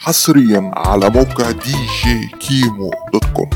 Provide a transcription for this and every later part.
حصريا على موقع دي جي كيمو دوت كوم.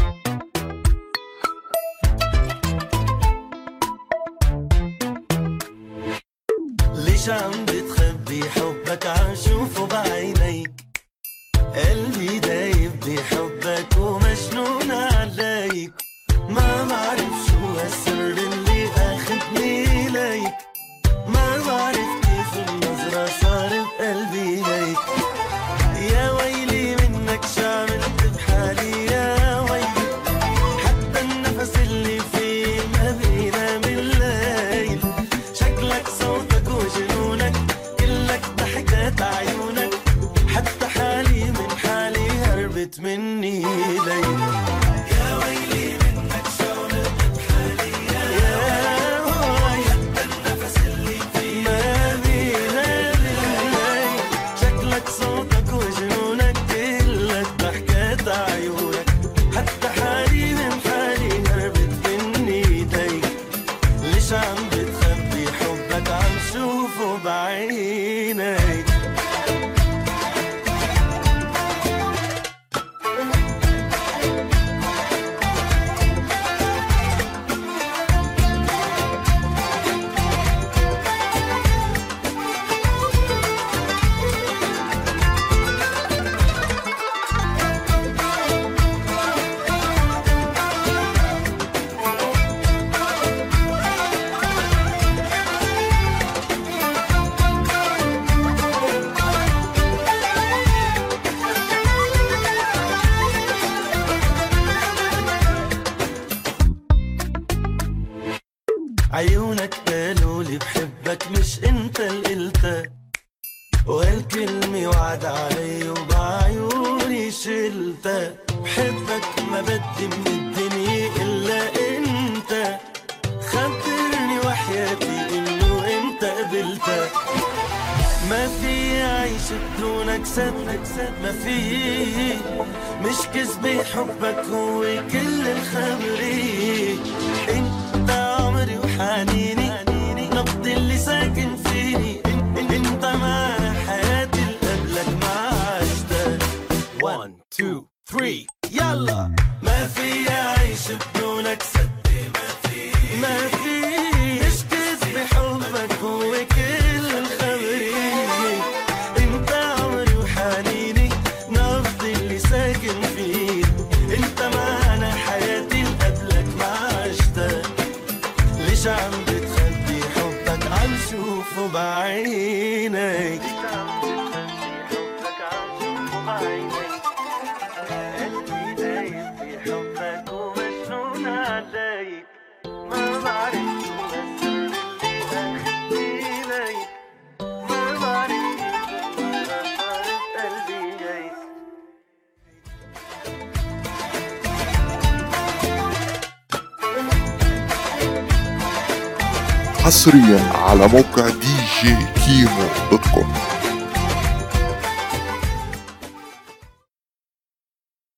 ليش عم بتخبي حبك عم شوفه بعينيك؟ قلبي دايب بحبك ومجنون عليك. ما بعرف شو هالسر اللي اخدني ليك، ما بعرف كيف النظرة صار بقلبي هيك. يا ويلي منك شو عملت بحالي، يا ويلي حتى النفس اللي فيه ما بينام بالليل. شكلك صوتك وجنونك كلك ضحكات عيونك، حتى حالي من حالي هربت مني ليل. يا ويلي منك شو عملت بحالي، يا ويلي حتى النفس اللي فيه ما بينام بالليل. شكلك صوتك وجنونك كلك ضحكات عيونك، حتى حالي من حالي هربت مني ليل. ليش عم بتخبي حبك عم شوفه بعينيك؟ عيونك قالولي بحبك مش انت اللي قلتها، وهالكلمة وعد علي وبعيوني شلتها. بحبك ما بدي من الدنيا إلا انت، خبرني وحياتي انه انت قبلتها. ما في عيش بدونك صدق ما في، مش كذبة حبك هو كل الخبرية. انت عمري وحنيني، نبض اللي ساكن فيني. انت معنا حياتي اللي قبلك ما عشتها. 1 2 3 يلا. ما في عيش بدونك صدق ما في، مش كذبة حبك هو كل الخبرية. انت عمري وحنيني، نبض اللي ساكن فيني. انت معنا حياتي اللي قبلك ما عشتها. ليش عم بتخبي حبك عم شوفه بعينيك؟ قلبي دايب بحبك ومجنون عليك. ما بعرف شو هالسر اللي اخدني ليك، ما بعرف كيف النظرة صارت قلبي هيك. حصريا على موقع دي جي كيمو دوت كوم.